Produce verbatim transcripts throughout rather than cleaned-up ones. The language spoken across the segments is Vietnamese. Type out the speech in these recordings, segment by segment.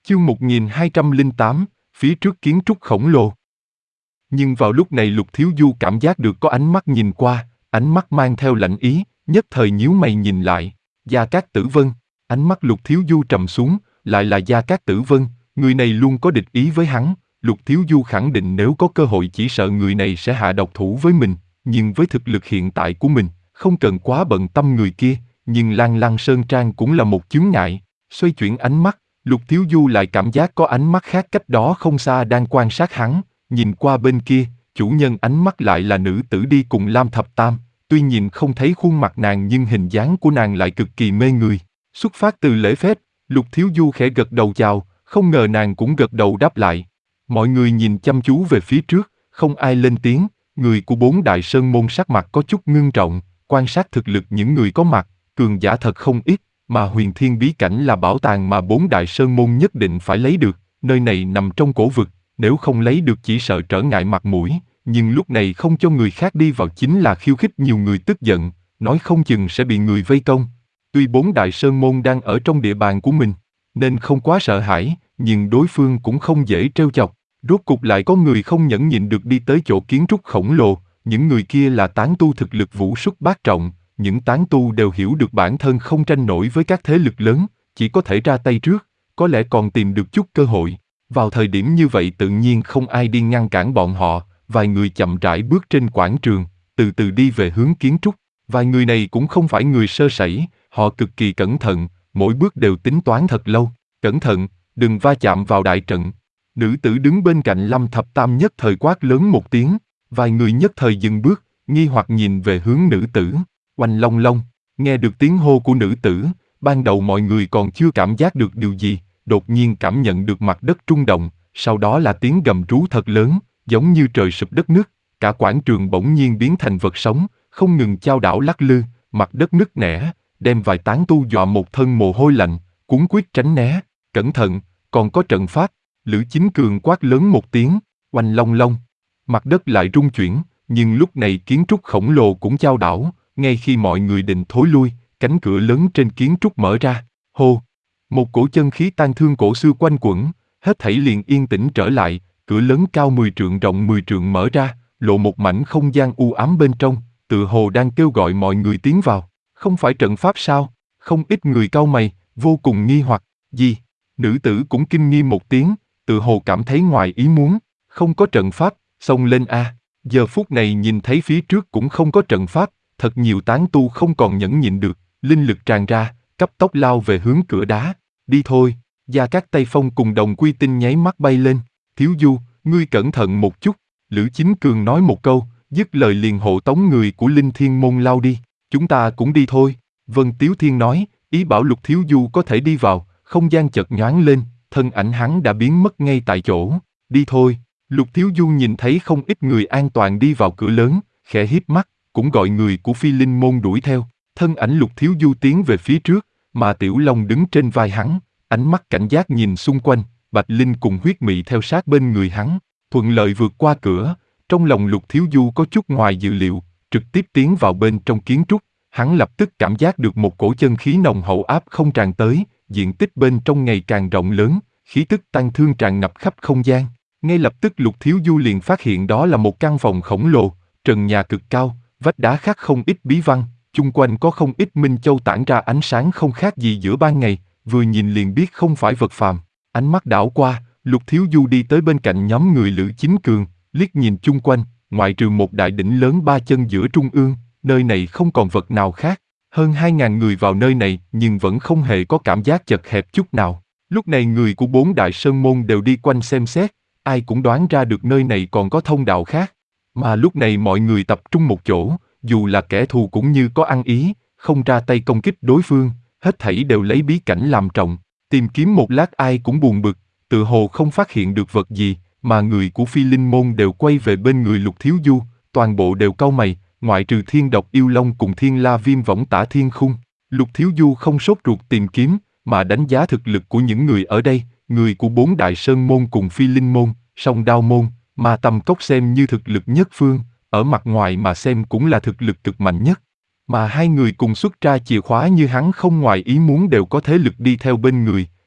Chương một nghìn hai trăm lẻ tám, phía trước kiến trúc khổng lồ. Nhưng vào lúc này Lục Thiếu Du cảm giác được có ánh mắt nhìn qua, ánh mắt mang theo lạnh ý, nhất thời nhíu mày nhìn lại. Gia Cát Tử Vân, ánh mắt Lục Thiếu Du trầm xuống, lại là Gia Cát Tử Vân, người này luôn có địch ý với hắn. Lục Thiếu Du khẳng định nếu có cơ hội chỉ sợ người này sẽ hạ độc thủ với mình, nhưng với thực lực hiện tại của mình, không cần quá bận tâm người kia, nhưng Lan Lăng Sơn Trang cũng là một chướng ngại. Xoay chuyển ánh mắt, Lục Thiếu Du lại cảm giác có ánh mắt khác cách đó không xa đang quan sát hắn, nhìn qua bên kia, chủ nhân ánh mắt lại là nữ tử đi cùng Lam Thập Tam, tuy nhìn không thấy khuôn mặt nàng nhưng hình dáng của nàng lại cực kỳ mê người. Xuất phát từ lễ phép, Lục Thiếu Du khẽ gật đầu chào, không ngờ nàng cũng gật đầu đáp lại. Mọi người nhìn chăm chú về phía trước, không ai lên tiếng, người của bốn đại sơn môn sắc mặt có chút ngưng trọng, quan sát thực lực những người có mặt, cường giả thật không ít. Mà Huyền Thiên bí cảnh là bảo tàng mà bốn đại sơn môn nhất định phải lấy được, nơi này nằm trong cổ vực, nếu không lấy được chỉ sợ trở ngại mặt mũi, nhưng lúc này không cho người khác đi vào chính là khiêu khích nhiều người tức giận, nói không chừng sẽ bị người vây công. Tuy bốn đại sơn môn đang ở trong địa bàn của mình, nên không quá sợ hãi, nhưng đối phương cũng không dễ trêu chọc. Rốt cục lại có người không nhẫn nhịn được đi tới chỗ kiến trúc khổng lồ, những người kia là tán tu thực lực vũ xuất bát trọng. Những tán tu đều hiểu được bản thân không tranh nổi với các thế lực lớn, chỉ có thể ra tay trước, có lẽ còn tìm được chút cơ hội. Vào thời điểm như vậy tự nhiên không ai đi ngăn cản bọn họ, vài người chậm rãi bước trên quảng trường, từ từ đi về hướng kiến trúc. Vài người này cũng không phải người sơ sẩy, họ cực kỳ cẩn thận, mỗi bước đều tính toán thật lâu. Cẩn thận, đừng va chạm vào đại trận. Nữ tử đứng bên cạnh Lâm Thập Tam nhất thời quát lớn một tiếng, vài người nhất thời dừng bước, nghi hoặc nhìn về hướng nữ tử. Oanh long long, nghe được tiếng hô của nữ tử, ban đầu mọi người còn chưa cảm giác được điều gì, đột nhiên cảm nhận được mặt đất rung động, sau đó là tiếng gầm rú thật lớn, giống như trời sụp đất nứt, cả quảng trường bỗng nhiên biến thành vật sống, không ngừng chao đảo lắc lư, mặt đất nứt nẻ, đem vài tán tu dọa một thân mồ hôi lạnh, cuống quýt tránh né, cẩn thận, còn có trận pháp. Lữ Chính Cường quát lớn một tiếng, oanh long long, mặt đất lại rung chuyển, nhưng lúc này kiến trúc khổng lồ cũng chao đảo. Ngay khi mọi người định thối lui, cánh cửa lớn trên kiến trúc mở ra, hô, một cổ chân khí tan thương cổ xưa quanh quẩn, hết thảy liền yên tĩnh trở lại, cửa lớn cao mười trượng rộng mười trượng mở ra, lộ một mảnh không gian u ám bên trong, tựa hồ đang kêu gọi mọi người tiến vào. Không phải trận pháp sao? Không ít người cau mày, vô cùng nghi hoặc, gì? Nữ tử cũng kinh nghi một tiếng, tựa hồ cảm thấy ngoài ý muốn, không có trận pháp, xông lên a. Giờ phút này nhìn thấy phía trước cũng không có trận pháp. Thật nhiều tán tu không còn nhẫn nhịn được, linh lực tràn ra, cấp tốc lao về hướng cửa đá. Đi thôi, Gia Cát Tây Phong cùng Đồng Quy Tinh nháy mắt bay lên. Thiếu Du, ngươi cẩn thận một chút. Lữ Chính Cường nói một câu, dứt lời liền hộ tống người của Linh Thiên Môn lao đi. Chúng ta cũng đi thôi. Vân Tiếu Thiên nói, ý bảo Lục Thiếu Du có thể đi vào, không gian chợt nhoáng lên, thân ảnh hắn đã biến mất ngay tại chỗ. Đi thôi. Lục Thiếu Du nhìn thấy không ít người an toàn đi vào cửa lớn, khẽ híp mắt. Cũng gọi người của Phi Linh Môn đuổi theo, thân ảnh Lục Thiếu Du tiến về phía trước, mà Tiểu Long đứng trên vai hắn, ánh mắt cảnh giác nhìn xung quanh, Bạch Linh cùng Huyết Mị theo sát bên người hắn, thuận lợi vượt qua cửa. Trong lòng Lục Thiếu Du có chút ngoài dự liệu, trực tiếp tiến vào bên trong kiến trúc, hắn lập tức cảm giác được một cổ chân khí nồng hậu áp không tràn tới, diện tích bên trong ngày càng rộng lớn, khí tức tăng thương tràn ngập khắp không gian. Ngay lập tức Lục Thiếu Du liền phát hiện đó là một căn phòng khổng lồ, trần nhà cực cao. Vách đá khắc không ít bí văn, chung quanh có không ít minh châu tản ra ánh sáng không khác gì giữa ban ngày, vừa nhìn liền biết không phải vật phàm. Ánh mắt đảo qua, Lục Thiếu Du đi tới bên cạnh nhóm người Lữ Chính Cường, liếc nhìn chung quanh, ngoại trừ một đại đỉnh lớn ba chân giữa trung ương, nơi này không còn vật nào khác. Hơn hai ngàn người vào nơi này nhưng vẫn không hề có cảm giác chật hẹp chút nào. Lúc này người của bốn đại sơn môn đều đi quanh xem xét, ai cũng đoán ra được nơi này còn có thông đạo khác. Mà lúc này mọi người tập trung một chỗ, dù là kẻ thù cũng như có ăn ý, không ra tay công kích đối phương, hết thảy đều lấy bí cảnh làm trọng. Tìm kiếm một lát ai cũng buồn bực, tự hồ không phát hiện được vật gì, mà người của Phi Linh Môn đều quay về bên người Lục Thiếu Du, toàn bộ đều cau mày, ngoại trừ Thiên Độc Yêu Long cùng Thiên La Viêm Võng Tả Thiên Khung. Lục Thiếu Du không sốt ruột tìm kiếm, mà đánh giá thực lực của những người ở đây, người của bốn đại sơn môn cùng Phi Linh Môn, Song Đao Môn, mà Tầm Cốc xem như thực lực nhất phương, ở mặt ngoài mà xem cũng là thực lực cực mạnh nhất. Mà hai người cùng xuất ra chìa khóa như hắn không ngoài ý muốn đều có thế lực đi theo bên người,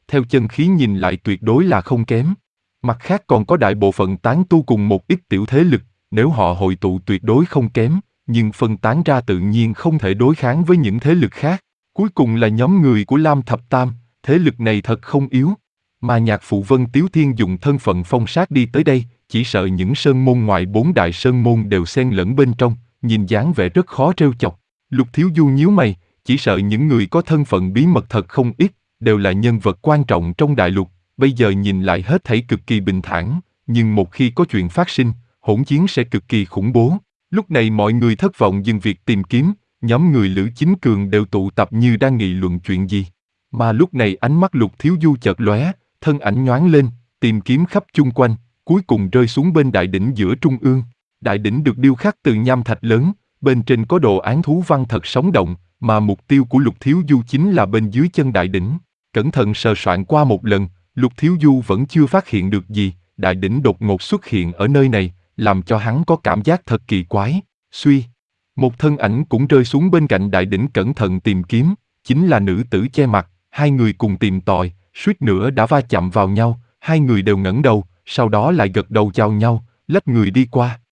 theo chân khí nhìn lại tuyệt đối là không kém. Mặt khác còn có đại bộ phận tán tu cùng một ít tiểu thế lực, nếu họ hội tụ tuyệt đối không kém, nhưng phân tán ra tự nhiên không thể đối kháng với những thế lực khác. Cuối cùng là nhóm người của Lam Thập Tam, thế lực này thật không yếu. Mà nhạc phụ Vân Tiếu Thiên dùng thân phận phong sát đi tới đây, chỉ sợ những sơn môn ngoại bốn đại sơn môn đều xen lẫn bên trong, nhìn dáng vẻ rất khó trêu chọc. Lục Thiếu Du nhíu mày, chỉ sợ những người có thân phận bí mật thật không ít, đều là nhân vật quan trọng trong đại lục, bây giờ nhìn lại hết thảy cực kỳ bình thản, nhưng một khi có chuyện phát sinh, hỗn chiến sẽ cực kỳ khủng bố. Lúc này mọi người thất vọng dừng việc tìm kiếm, nhóm người Lữ Chính Cường đều tụ tập như đang nghị luận chuyện gì. Mà lúc này ánh mắt Lục Thiếu Du chợt lóe, thân ảnh nhoáng lên, tìm kiếm khắp chung quanh, cuối cùng rơi xuống bên đại đỉnh giữa trung ương. Đại đỉnh được điêu khắc từ nham thạch lớn, bên trên có đồ án thú văn thật sống động, mà mục tiêu của Lục Thiếu Du chính là bên dưới chân đại đỉnh. Cẩn thận sờ soạn qua một lần, Lục Thiếu Du vẫn chưa phát hiện được gì, đại đỉnh đột ngột xuất hiện ở nơi này, làm cho hắn có cảm giác thật kỳ quái. Suy, một thân ảnh cũng rơi xuống bên cạnh đại đỉnh cẩn thận tìm kiếm, chính là nữ tử che mặt, hai người cùng tìm tòi, suýt nữa đã va chạm vào nhau, hai người đều ngẩng đầu, sau đó lại gật đầu chào nhau, lách người đi qua.